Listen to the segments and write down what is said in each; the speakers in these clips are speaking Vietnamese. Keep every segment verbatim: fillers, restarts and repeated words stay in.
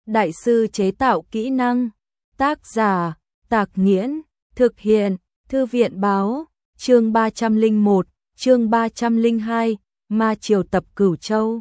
đại sư chế tạo kỹ năng. Tác giả, Tạc Nghiễn, thực hiện, Thư viện báo, chương ba trăm lẻ một, chương ba trăm lẻ hai, Ma Triều tập Cửu Châu.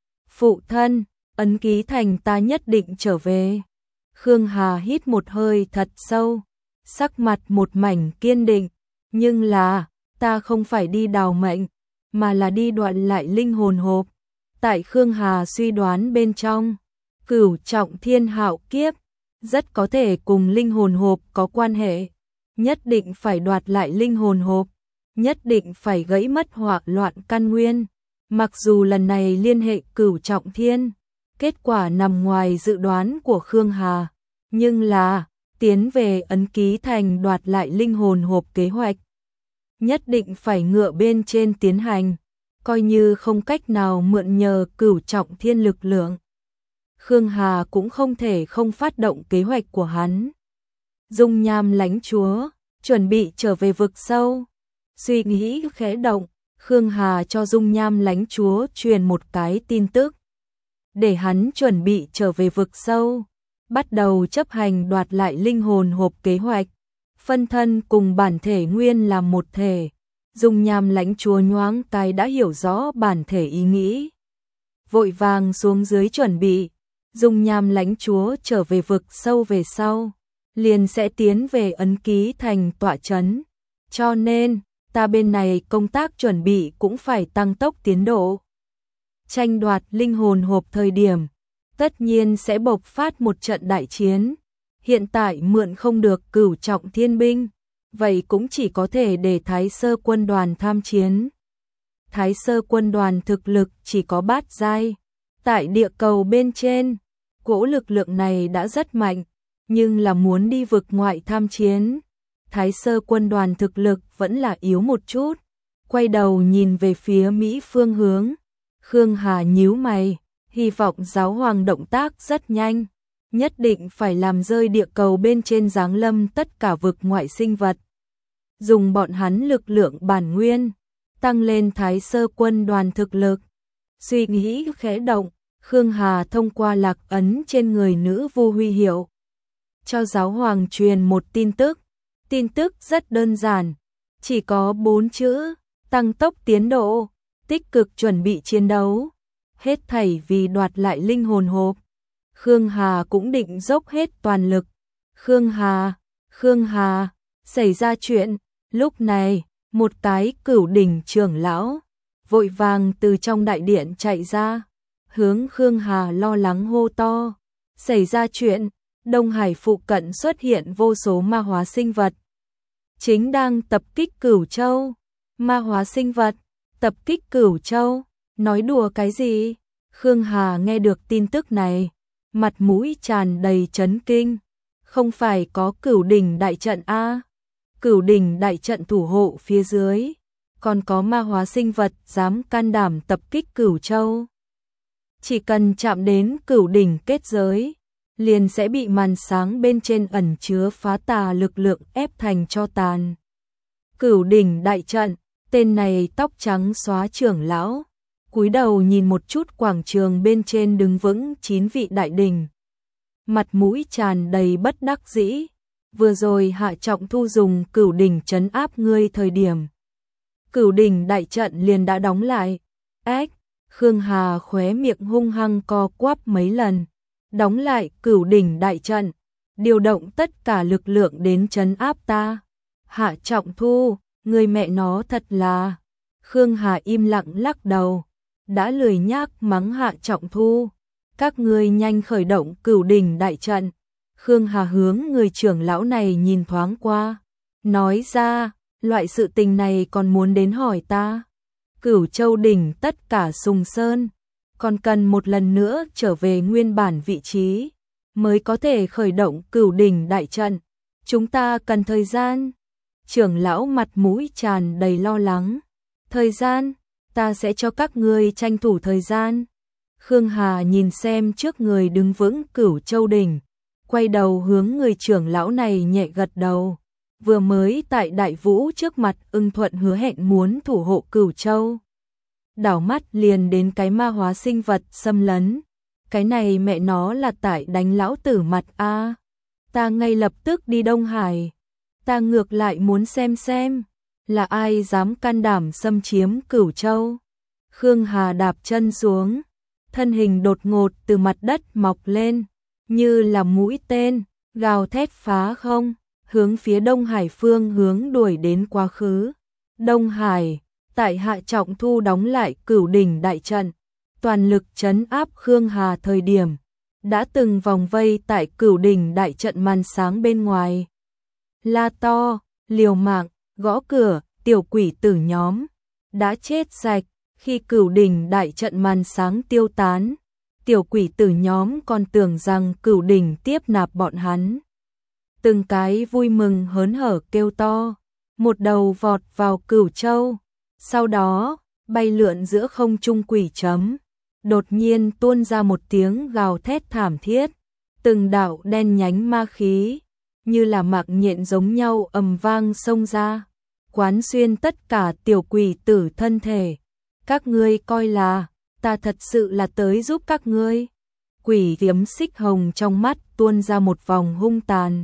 Phụ thân, ấn ký thành ta nhất định trở về. Khương Hà hít một hơi thật sâu, sắc mặt một mảnh kiên định, nhưng là, ta không phải đi đào mệnh, mà là đi đoạn lại linh hồn hộp. Tại Khương Hà suy đoán bên trong, Cửu Trọng Thiên Hạo Kiếp rất có thể cùng linh hồn hộp có quan hệ, nhất định phải đoạt lại linh hồn hộp, nhất định phải gãy mất hỏa loạn căn nguyên. Mặc dù lần này liên hệ Cửu Trọng Thiên, kết quả nằm ngoài dự đoán của Khương Hà, nhưng là tiến về ấn ký thành đoạt lại linh hồn hộp kế hoạch, nhất định phải ngựa bên trên tiến hành, coi như không cách nào mượn nhờ Cửu Trọng Thiên lực lượng. Khương Hà cũng không thể không phát động kế hoạch của hắn. Dung Nham Lãnh Chúa, chuẩn bị trở về vực sâu. Suy nghĩ khẽ động, Khương Hà cho Dung Nham Lãnh Chúa truyền một cái tin tức, để hắn chuẩn bị trở về vực sâu, bắt đầu chấp hành đoạt lại linh hồn hộp kế hoạch. Phân thân cùng bản thể nguyên là một thể. Dung Nham Lãnh Chúa nhoáng cái đã hiểu rõ bản thể ý nghĩ, vội vàng xuống dưới chuẩn bị. Dung Nham Lãnh Chúa trở về vực sâu về sau, liền sẽ tiến về ấn ký thành tọa trấn. Cho nên, ta bên này công tác chuẩn bị cũng phải tăng tốc tiến độ. Tranh đoạt linh hồn hộp thời điểm, tất nhiên sẽ bộc phát một trận đại chiến. Hiện tại mượn không được Cửu Trọng Thiên binh, vậy cũng chỉ có thể để Thái Sơ quân đoàn tham chiến. Thái Sơ quân đoàn thực lực chỉ có bát giai. Tại địa cầu bên trên, cỗ lực lượng này đã rất mạnh, nhưng là muốn đi vực ngoại tham chiến, Thái Sơ quân đoàn thực lực vẫn là yếu một chút. Quay đầu nhìn về phía Mỹ phương hướng, Khương Hà nhíu mày, hy vọng giáo hoàng động tác rất nhanh, nhất định phải làm rơi địa cầu bên trên giáng lâm tất cả vực ngoại sinh vật, dùng bọn hắn lực lượng bản nguyên, tăng lên Thái Sơ quân đoàn thực lực. Suy nghĩ khẽ động, Khương Hà thông qua lạc ấn trên người nữ vu huy hiệu, cho giáo hoàng truyền một tin tức. Tin tức rất đơn giản, chỉ có bốn chữ: tăng tốc tiến độ, tích cực chuẩn bị chiến đấu, hết thảy vì đoạt lại linh hồn hộp. Khương Hà cũng định dốc hết toàn lực. Khương Hà, Khương Hà, xảy ra chuyện. Lúc này, một cái Cửu đỉnh trưởng lão vội vàng từ trong đại điện chạy ra, hướng Khương Hà lo lắng hô to: xảy ra chuyện, Đông Hải phụ cận xuất hiện vô số ma hóa sinh vật, chính đang tập kích Cửu Châu. Ma hóa sinh vật, tập kích Cửu Châu, nói đùa cái gì? Khương Hà nghe được tin tức này, mặt mũi tràn đầy chấn kinh. Không phải có Cửu đỉnh đại trận a? Cửu đỉnh đại trận thủ hộ phía dưới, còn có ma hóa sinh vật dám can đảm tập kích Cửu Châu. Chỉ cần chạm đến Cửu đỉnh kết giới, liền sẽ bị màn sáng bên trên ẩn chứa phá tà lực lượng ép thành tro tàn. Cửu đỉnh đại trận, tên này tóc trắng xóa trưởng lão, cúi đầu nhìn một chút quảng trường bên trên đứng vững chín vị đại đỉnh, mặt mũi tràn đầy bất đắc dĩ. Vừa rồi Hạ Trọng Thu dùng Cửu đỉnh trấn áp ngươi thời điểm, Cửu đỉnh đại trận liền đã đóng lại. Ếch, Khương Hà khóe miệng hung hăng co quắp mấy lần. Đóng lại Cửu đỉnh đại trận, điều động tất cả lực lượng đến trấn áp ta. Hạ Trọng Thu, người mẹ nó thật là. Khương Hà im lặng lắc đầu, đã lười nhác mắng Hạ Trọng Thu. Các ngươi nhanh khởi động Cửu đỉnh đại trận. Khương Hà hướng người trưởng lão này nhìn thoáng qua, nói ra, loại sự tình này còn muốn đến hỏi ta. Cửu Châu đỉnh tất cả Sùng Sơn, còn cần một lần nữa trở về nguyên bản vị trí, mới có thể khởi động Cửu đỉnh đại trận. Chúng ta cần thời gian. Trưởng lão mặt mũi tràn đầy lo lắng. Thời gian, ta sẽ cho các ngươi tranh thủ thời gian. Khương Hà nhìn xem trước người đứng vững Cửu Châu đỉnh, quay đầu hướng người trưởng lão này nhẹ gật đầu. Vừa mới tại Đại Vũ trước mặt ưng thuận hứa hẹn muốn thủ hộ Cửu Châu, đảo mắt liền đến cái ma hóa sinh vật xâm lấn. cái này mẹ nó là tại đánh lão tử mặt a. Ta ngay lập tức đi Đông Hải. Ta ngược lại muốn xem xem, là ai dám can đảm xâm chiếm Cửu Châu. Khương Hà đạp chân xuống, thân hình đột ngột từ mặt đất mọc lên, như là mũi tên, gào thét phá không, hướng phía Đông Hải phương hướng đuổi đến quá khứ. Đông Hải, tại Hạ Trọng Thu đóng lại Cửu Đỉnh đại trận, toàn lực trấn áp Khương Hà thời điểm, đã từng vòng vây tại Cửu Đỉnh đại trận màn sáng bên ngoài. La to, liều mạng, gõ cửa, tiểu quỷ tử nhóm, đã chết sạch, khi Cửu Đỉnh đại trận màn sáng tiêu tán, tiểu quỷ tử nhóm còn tưởng rằng Cửu Đỉnh tiếp nạp bọn hắn. Từng cái vui mừng hớn hở kêu to, một đầu vọt vào Cửu Châu, sau đó, bay lượn giữa không trung quỷ chấm, đột nhiên tuôn ra một tiếng gào thét thảm thiết, từng đạo đen nhánh ma khí, như là mạc nhện giống nhau ầm vang xông ra, quán xuyên tất cả tiểu quỷ tử thân thể. Các ngươi coi là, ta thật sự là tới giúp các ngươi. Quỷ kiếm xích hồng trong mắt tuôn ra một vòng hung tàn.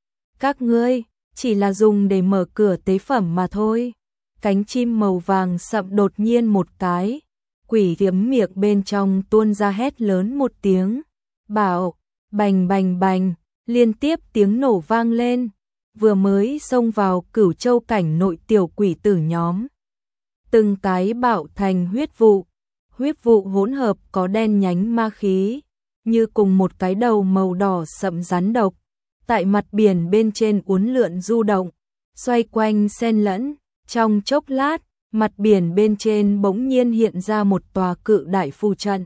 Các ngươi, chỉ là dùng để mở cửa tế phẩm mà thôi. Cánh chim màu vàng sậm đột nhiên một cái, quỷ kiếm miệng bên trong tuôn ra hét lớn một tiếng. Bảo, bành bành bành, liên tiếp tiếng nổ vang lên, vừa mới xông vào Cửu Châu cảnh nội tiểu quỷ tử nhóm. Từng cái bạo thành huyết vụ, huyết vụ hỗn hợp có đen nhánh ma khí, như cùng một cái đầu màu đỏ sậm rắn độc, tại mặt biển bên trên uốn lượn du động, xoay quanh xen lẫn, trong chốc lát, mặt biển bên trên bỗng nhiên hiện ra một tòa cự đại phù trận.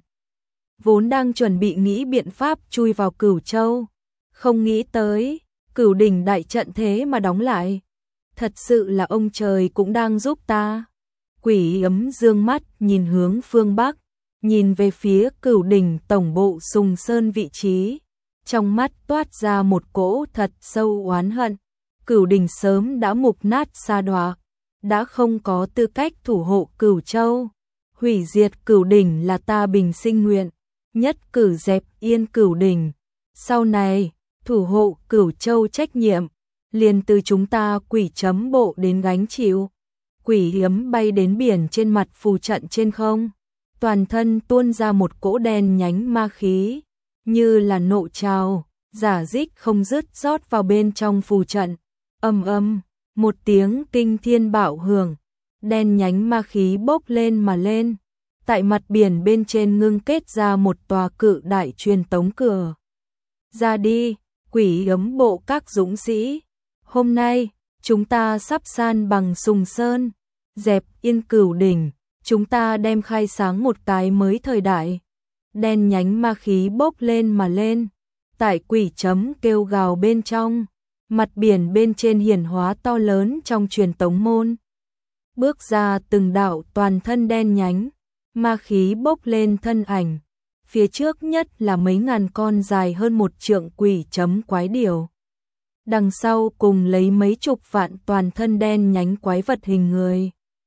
Vốn đang chuẩn bị nghĩ biện pháp chui vào Cửu Châu, không nghĩ tới, Cửu Đỉnh đại trận thế mà đóng lại. Thật sự là ông trời cũng đang giúp ta. Quỷ ấm dương mắt nhìn hướng phương Bắc, nhìn về phía Cửu Đỉnh tổng bộ Sùng Sơn vị trí, trong mắt toát ra một cỗ thật sâu oán hận. Cửu Đỉnh sớm đã mục nát sa đọa, đã không có tư cách thủ hộ Cửu Châu. Hủy diệt Cửu Đỉnh là ta bình sinh nguyện, nhất cử dẹp yên Cửu Đỉnh. Sau này, thủ hộ Cửu Châu trách nhiệm, liền từ chúng ta quỷ chấm bộ đến gánh chịu. Quỷ hiếm bay đến biển trên mặt phù trận trên không, toàn thân tuôn ra một cỗ đen nhánh ma khí, như là nộ trào, giả dích không dứt rót vào bên trong phù trận. Âm âm, một tiếng kinh thiên bạo hưởng, đen nhánh ma khí bốc lên mà lên, tại mặt biển bên trên ngưng kết ra một tòa cự đại truyền tống cửa. Ra đi, quỷ ấm bộ các dũng sĩ, hôm nay, chúng ta sắp san bằng Sùng Sơn, dẹp yên Cửu Đỉnh, chúng ta đem khai sáng một cái mới thời đại. Đen nhánh ma khí bốc lên mà lên, tại quỷ chấm kêu gào bên trong, mặt biển bên trên hiển hóa to lớn trong truyền tống môn. Bước ra từng đạo toàn thân đen nhánh, ma khí bốc lên thân ảnh, phía trước nhất là mấy ngàn con dài hơn một trượng quỷ chấm quái điểu. Đằng sau cùng lấy mấy chục vạn toàn thân đen nhánh quái vật hình người.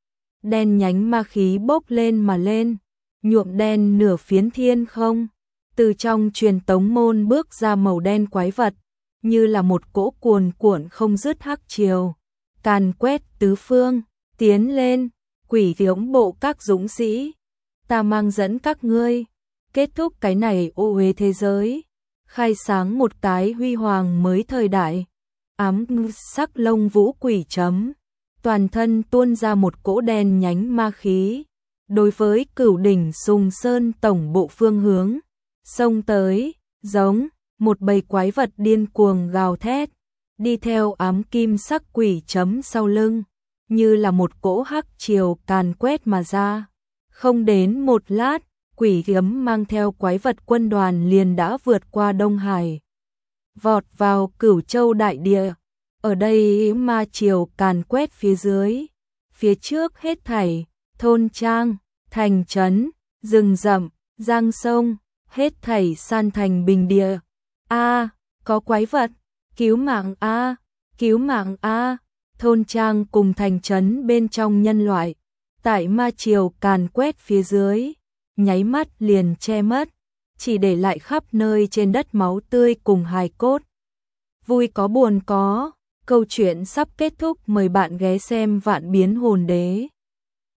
Đen nhánh ma khí bốc lên mà lên, nhuộm đen nửa phiến thiên không. Từ trong truyền tống môn bước ra màu đen quái vật, như là một cỗ cuồn cuộn không dứt hắc triều, càn quét tứ phương, tiến lên, quỷ tiễng bộ các dũng sĩ. Ta mang dẫn các ngươi, kết thúc cái này ô uế thế giới, khai sáng một cái huy hoàng mới thời đại. Ám sắc lông vũ quỷ chấm, toàn thân tuôn ra một cỗ đen nhánh ma khí, đối với Cửu Đỉnh Sùng Sơn tổng bộ phương hướng, xông tới, giống một bầy quái vật điên cuồng gào thét, đi theo ám kim sắc quỷ chấm sau lưng, như là một cỗ hắc triều càn quét mà ra. Không đến một lát, quỷ kiếm mang theo quái vật quân đoàn liền đã vượt qua Đông Hải, vọt vào Cửu Châu đại địa. Ở đây ma triều càn quét phía dưới, phía trước hết thảy, thôn trang, thành trấn, rừng rậm, giang sông, hết thảy san thành bình địa. A, có quái vật, cứu mạng a, cứu mạng a. Thôn trang cùng thành trấn bên trong nhân loại, tại ma triều càn quét phía dưới, nháy mắt liền che mất. chỉ để lại khắp nơi trên đất máu tươi cùng hài cốt. Vui có buồn có, câu chuyện sắp kết thúc, mời bạn ghé xem Vạn Biến Hồn Đế.